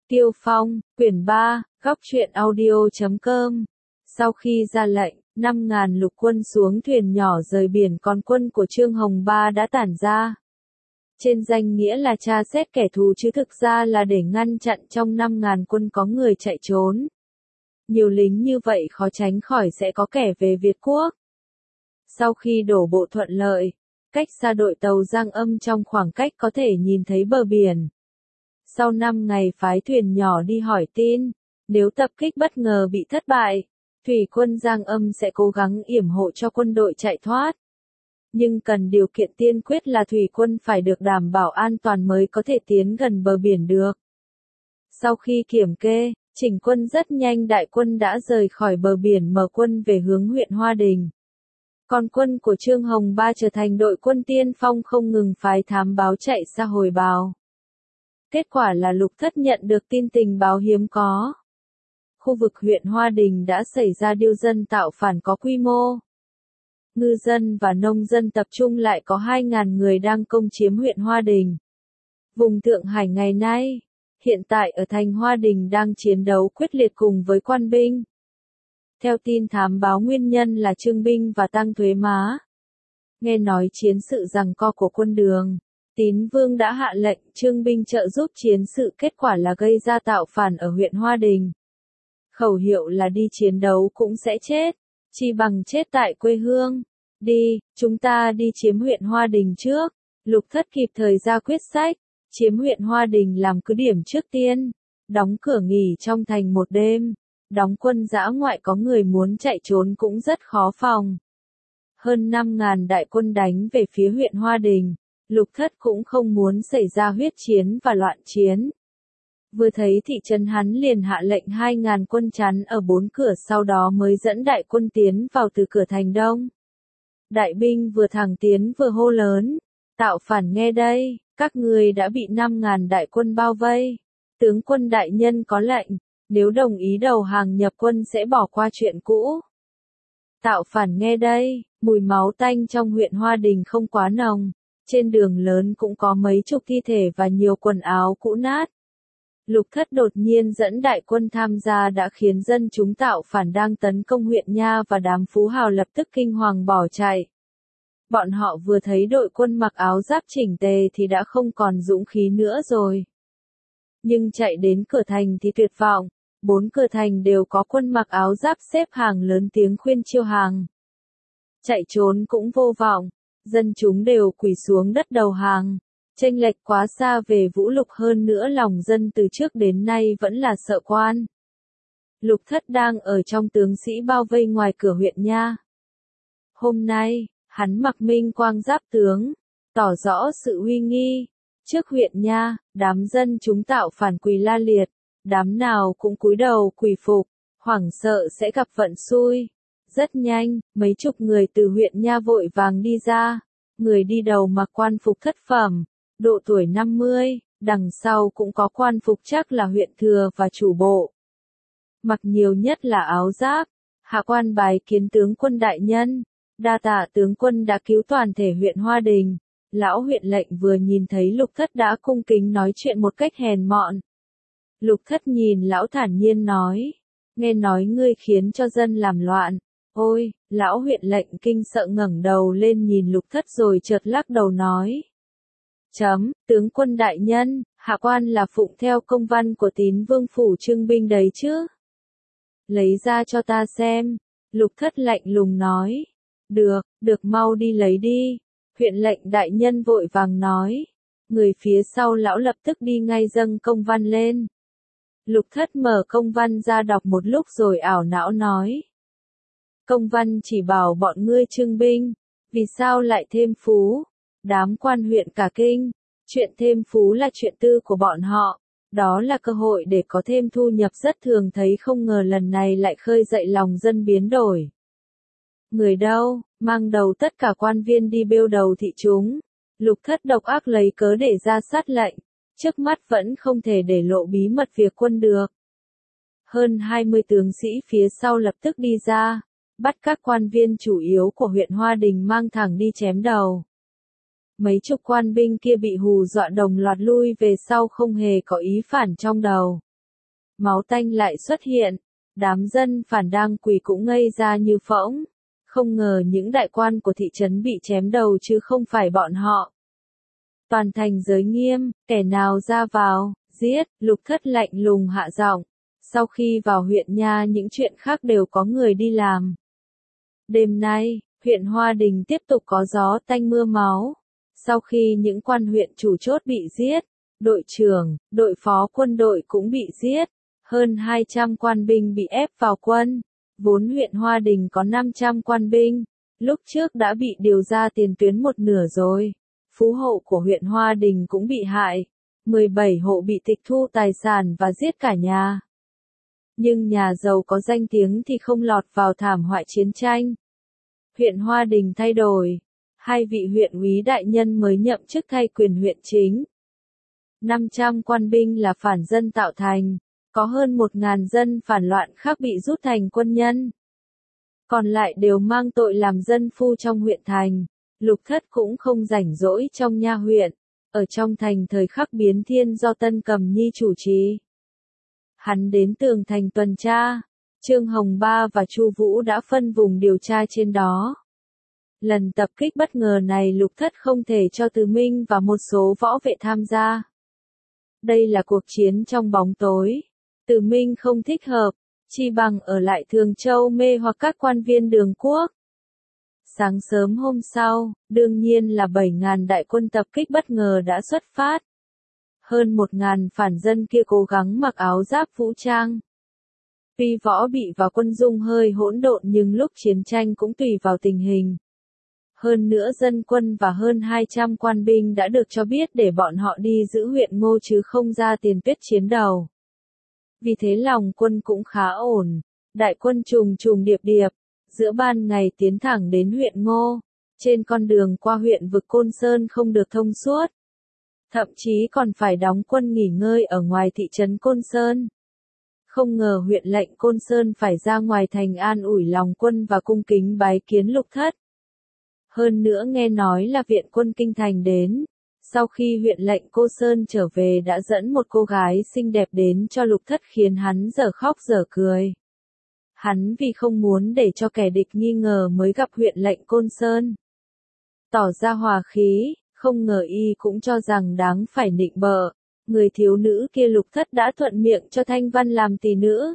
Tiêu Phong, quyển 3, góc truyện audio.com. Sau khi ra lệnh, 5.000 lục quân xuống thuyền nhỏ rời biển, còn quân của Trương Hồng Ba đã tản ra. Trên danh nghĩa là tra xét kẻ thù chứ thực ra là để ngăn chặn trong 5.000 quân có người chạy trốn. Nhiều lính như vậy khó tránh khỏi sẽ có kẻ về Việt Quốc. Sau khi đổ bộ thuận lợi, cách xa đội tàu Giang Âm trong khoảng cách có thể nhìn thấy bờ biển. Sau 5 ngày phái thuyền nhỏ đi hỏi tin, nếu tập kích bất ngờ bị thất bại, thủy quân Giang Âm sẽ cố gắng yểm hộ cho quân đội chạy thoát. Nhưng cần điều kiện tiên quyết là thủy quân phải được đảm bảo an toàn mới có thể tiến gần bờ biển được. Sau khi kiểm kê, chỉnh quân rất nhanh, đại quân đã rời khỏi bờ biển mở quân về hướng huyện Hoa Đình. Còn quân của Trương Hồng Ba trở thành đội quân tiên phong, không ngừng phái thám báo chạy xa hồi báo. Kết quả là Lục Thất nhận được tin tình báo hiếm có. Khu vực huyện Hoa Đình đã xảy ra điêu dân tạo phản có quy mô. Ngư dân và nông dân tập trung lại có 2.000 người đang công chiếm huyện Hoa Đình. Vùng Thượng Hải ngày nay, hiện tại ở thành Hoa Đình đang chiến đấu quyết liệt cùng với quan binh. Theo tin thám báo, nguyên nhân là trưng binh và tăng thuế má. Nghe nói chiến sự giằng co của quân Đường, Tín Vương đã hạ lệnh trưng binh trợ giúp chiến sự, kết quả là gây ra tạo phản ở huyện Hoa Đình. Khẩu hiệu là đi chiến đấu cũng sẽ chết, chi bằng chết tại quê hương. Đi, chúng ta đi chiếm huyện Hoa Đình trước. Lục Thất kịp thời ra quyết sách, chiếm huyện Hoa Đình làm cứ điểm trước tiên, đóng cửa nghỉ trong thành một đêm, đóng quân dã ngoại, có người muốn chạy trốn cũng rất khó phòng. Hơn 5.000 đại quân đánh về phía huyện Hoa Đình, Lục Thất cũng không muốn xảy ra huyết chiến và loạn chiến. Vừa thấy thị trấn hắn liền hạ lệnh 2.000 quân chắn ở 4 cửa, sau đó mới dẫn đại quân tiến vào từ cửa thành đông. Đại binh vừa thẳng tiến vừa hô lớn, tạo phản nghe đây, các ngươi đã bị 5.000 đại quân bao vây. Tướng quân đại nhân có lệnh, nếu đồng ý đầu hàng nhập quân sẽ bỏ qua chuyện cũ. Tạo phản nghe đây, mùi máu tanh trong huyện Hoa Đình không quá nồng, trên đường lớn cũng có mấy chục thi thể và nhiều quần áo cũ nát. Lục Thất đột nhiên dẫn đại quân tham gia đã khiến dân chúng tạo phản đang tấn công huyện Nha và đám phú hào lập tức kinh hoàng bỏ chạy. Bọn họ vừa thấy đội quân mặc áo giáp chỉnh tề thì đã không còn dũng khí nữa rồi. Nhưng chạy đến cửa thành thì tuyệt vọng, 4 cửa thành đều có quân mặc áo giáp xếp hàng lớn tiếng khuyên chiêu hàng. Chạy trốn cũng vô vọng, dân chúng đều quỳ xuống đất đầu hàng. Chênh lệch quá xa về vũ lực, hơn nữa lòng dân từ trước đến nay vẫn là sợ quan. Lục Thất đang ở trong tướng sĩ bao vây ngoài cửa huyện Nha. Hôm nay, hắn mặc minh quang giáp tướng, tỏ rõ sự uy nghi. Trước huyện Nha, đám dân chúng tạo phản quỳ la liệt, đám nào cũng cúi đầu quỳ phục, hoảng sợ sẽ gặp vận xui. Rất nhanh, mấy chục người từ huyện Nha vội vàng đi ra, người đi đầu mặc quan phục thất phẩm, độ tuổi 50, đằng sau cũng có quan phục chắc là huyện thừa và chủ bộ. Mặc nhiều nhất là áo giáp, hạ quan bái kiến tướng quân đại nhân, đa tạ tướng quân đã cứu toàn thể huyện Hoa Đình. Lão huyện lệnh vừa nhìn thấy Lục Thất đã cung kính nói chuyện một cách hèn mọn. Lục Thất nhìn lão thản nhiên nói, nghe nói ngươi khiến cho dân làm loạn. Ôi, lão huyện lệnh kinh sợ ngẩng đầu lên nhìn Lục Thất rồi chợt lắc đầu nói. Tướng quân đại nhân, hạ quan là phụng theo công văn của Tín Vương phủ trưng binh đấy chứ. Lấy ra cho ta xem. Lục Thất lạnh lùng nói. Được mau đi lấy đi. Huyện lệnh đại nhân vội vàng nói. Người phía sau lão lập tức đi ngay dâng công văn lên. Lục Thất mở công văn ra đọc một lúc rồi ảo não nói. Công văn chỉ bảo bọn ngươi trưng binh, vì sao lại thêm phú? Đám quan huyện cả kinh, chuyện thêm phú là chuyện tư của bọn họ, đó là cơ hội để có thêm thu nhập rất thường thấy, không ngờ lần này lại khơi dậy lòng dân biến đổi. Người đâu, mang đầu tất cả quan viên đi bêu đầu thị chúng. Lục Thất độc ác lấy cớ để ra sát lệnh, trước mắt vẫn không thể để lộ bí mật việc quân được. Hơn 20 tướng sĩ phía sau lập tức đi ra, bắt các quan viên chủ yếu của huyện Hoa Đình mang thẳng đi chém đầu. Mấy chục quan binh kia bị hù dọa đồng loạt lui về sau, không hề có ý phản trong đầu. máu tanh lại xuất hiện. Đám dân phản đang quỳ cũng ngây ra như phỗng. Không ngờ những đại quan của thị trấn bị chém đầu chứ không phải bọn họ. Toàn thành giới nghiêm, kẻ nào ra vào, giết, Lục Thất lạnh lùng hạ giọng. Sau khi vào huyện nha những chuyện khác đều có người đi làm. Đêm nay, huyện Hoa Đình tiếp tục có gió tanh mưa máu. Sau khi những quan huyện chủ chốt bị giết, đội trưởng, đội phó quân đội cũng bị giết. Hơn 200 quan binh bị ép vào quân. Vốn huyện Hoa Đình có 500 quan binh, lúc trước đã bị điều ra tiền tuyến một nửa rồi. Phú hộ của huyện Hoa Đình cũng bị hại. 17 hộ bị tịch thu tài sản và giết cả nhà. Nhưng nhà giàu có danh tiếng thì không lọt vào thảm họa chiến tranh. Huyện Hoa Đình thay đổi. 2 vị huyện úy đại nhân mới nhậm chức thay quyền huyện chính. 500 quan binh là phản dân tạo thành. Có hơn 1.000 dân phản loạn khác bị rút thành quân nhân. Còn lại đều mang tội làm dân phu trong huyện thành. Lục Thất cũng không rảnh rỗi trong nha huyện. Ở trong thành thời khắc biến thiên do Tân Cầm Nhi chủ trì. Hắn đến tường thành tuần tra. Trương Hồng Ba và Chu Vũ đã phân vùng điều tra trên đó. Lần tập kích bất ngờ này Lục Thất không thể cho Từ Minh và một số võ vệ tham gia. Đây là cuộc chiến trong bóng tối. Từ Minh không thích hợp, chi bằng ở lại Thường Châu mê hoặc các quan viên Đường Quốc. Sáng sớm hôm sau, đương nhiên là 7.000 đại quân tập kích bất ngờ đã xuất phát. Hơn 1.000 phản dân kia cố gắng mặc áo giáp vũ trang. Tuy võ bị và quân dung hơi hỗn độn nhưng lúc chiến tranh cũng tùy vào tình hình. Hơn nữa dân quân và hơn 200 quan binh đã được cho biết để bọn họ đi giữ huyện Ngô chứ không ra tiền tuyết chiến đầu. Vì thế lòng quân cũng khá ổn. Đại quân trùng trùng điệp điệp, giữa ban ngày tiến thẳng đến huyện Ngô. Trên con đường qua huyện vực Côn Sơn không được thông suốt. Thậm chí còn phải đóng quân nghỉ ngơi ở ngoài thị trấn Côn Sơn. Không ngờ huyện lệnh Côn Sơn phải ra ngoài thành an ủi lòng quân và cung kính bái kiến Lục Thất. Hơn nữa nghe nói là viện quân kinh thành đến. Sau khi huyện lệnh Cô Sơn trở về đã dẫn một cô gái xinh đẹp đến cho Lục Thất khiến hắn dở khóc dở cười. Hắn vì không muốn để cho kẻ địch nghi ngờ mới gặp huyện lệnh Côn Sơn. Tỏ ra hòa khí, không ngờ y cũng cho rằng đáng phải nịnh bợ. Người thiếu nữ kia Lục Thất đã thuận miệng cho Thanh Văn làm tỷ nữ.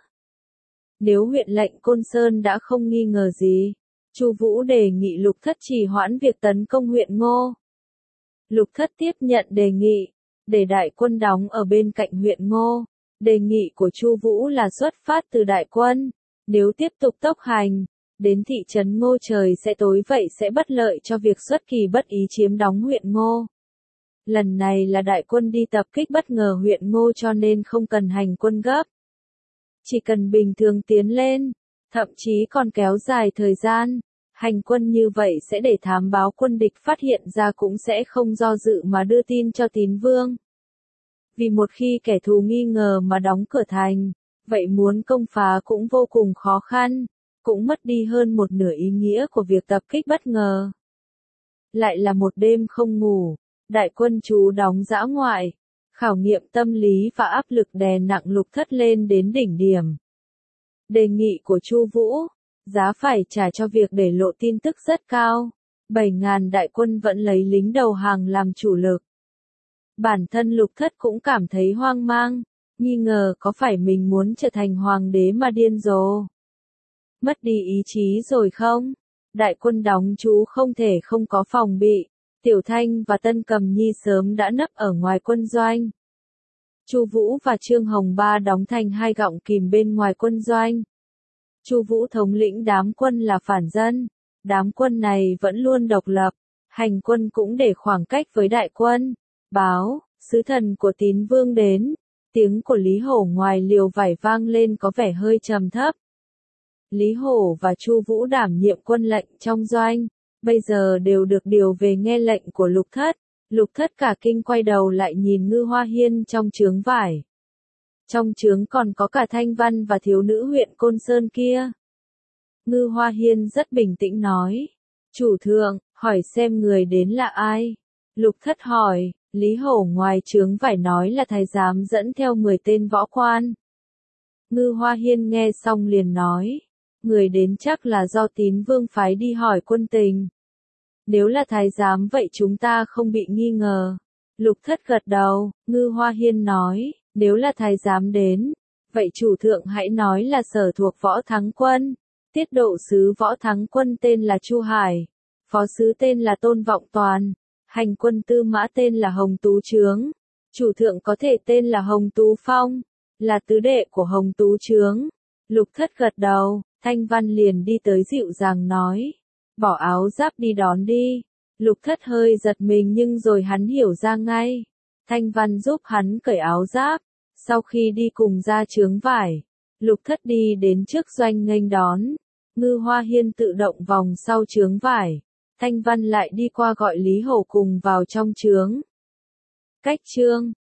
Nếu huyện lệnh Côn Sơn đã không nghi ngờ gì, Chu Vũ đề nghị Lục Thất trì hoãn việc tấn công huyện Ngô. Lục Thất tiếp nhận đề nghị, để đại quân đóng ở bên cạnh huyện Ngô. Đề nghị của Chu Vũ là xuất phát từ đại quân, nếu tiếp tục tốc hành, đến thị trấn Ngô trời sẽ tối vậy sẽ bất lợi cho việc xuất kỳ bất ý chiếm đóng huyện Ngô. Lần này là đại quân đi tập kích bất ngờ huyện Ngô cho nên không cần hành quân gấp. Chỉ cần bình thường tiến lên, thậm chí còn kéo dài thời gian. Hành quân như vậy sẽ để thám báo quân địch phát hiện ra cũng sẽ không do dự mà đưa tin cho Tín Vương. Vì một khi kẻ thù nghi ngờ mà đóng cửa thành, vậy muốn công phá cũng vô cùng khó khăn, cũng mất đi hơn một nửa ý nghĩa của việc tập kích bất ngờ. Lại là một đêm không ngủ, đại quân trú đóng dã ngoại, khảo nghiệm tâm lý và áp lực đè nặng Lục Thất lên đến đỉnh điểm. Đề nghị của Chu Vũ, giá phải trả cho việc để lộ tin tức rất cao. 7.000 đại quân vẫn lấy lính đầu hàng làm chủ lực. Bản thân Lục Thất cũng cảm thấy hoang mang, nghi ngờ có phải mình muốn trở thành hoàng đế mà điên rồ. Mất đi ý chí rồi không? Đại quân đóng trú không thể không có phòng bị. Tiểu Thanh và Tân Cầm Nhi sớm đã nấp ở ngoài quân doanh. Chu Vũ và Trương Hồng Ba đóng thành 2 gọng kìm bên ngoài quân doanh. Chu Vũ thống lĩnh đám quân là phản dân. Đám quân này vẫn luôn độc lập, hành quân cũng để khoảng cách với đại quân. Báo, sứ thần của Tín Vương đến. Tiếng của Lý Hổ ngoài liều vải vang lên có vẻ hơi trầm thấp. Lý Hổ và Chu Vũ đảm nhiệm quân lệnh trong doanh, bây giờ đều được điều về nghe lệnh của Lục Thất. Lục Thất cả kinh quay đầu lại nhìn Ngư Hoa Hiên trong trướng vải. Trong trướng còn có cả Thanh Văn và thiếu nữ huyện Côn Sơn kia. Ngư Hoa Hiên rất bình tĩnh nói. Chủ thượng, hỏi xem người đến là ai? Lục Thất hỏi, Lý Hổ ngoài trướng vải nói là thái giám dẫn theo 10 tên võ quan. Ngư Hoa Hiên nghe xong liền nói, người đến chắc là do Tín Vương phái đi hỏi quân tình. Nếu là thái giám vậy chúng ta không bị nghi ngờ. Lục Thất gật đầu, Ngư Hoa Hiên nói, nếu là thái giám đến, vậy chủ thượng hãy nói là sở thuộc Võ Thắng Quân. Tiết độ sứ Võ Thắng Quân tên là Chu Hải, phó sứ tên là Tôn Vọng Toàn, hành quân tư mã tên là Hồng Tú Chướng, chủ thượng có thể tên là Hồng Tú Phong, là tứ đệ của Hồng Tú Chướng. Lục Thất gật đầu, Thanh Văn liền đi tới dịu dàng nói, bỏ áo giáp đi đón đi. Lục Thất hơi giật mình nhưng rồi hắn hiểu ra ngay. Thanh Văn giúp hắn cởi áo giáp, sau khi đi cùng ra chướng vải, Lục Thất đi đến trước doanh nghênh đón. Ngư Hoa Hiên tự động vòng sau chướng vải, Thanh Văn lại đi qua gọi Lý Hổ cùng vào trong chướng. Cách chương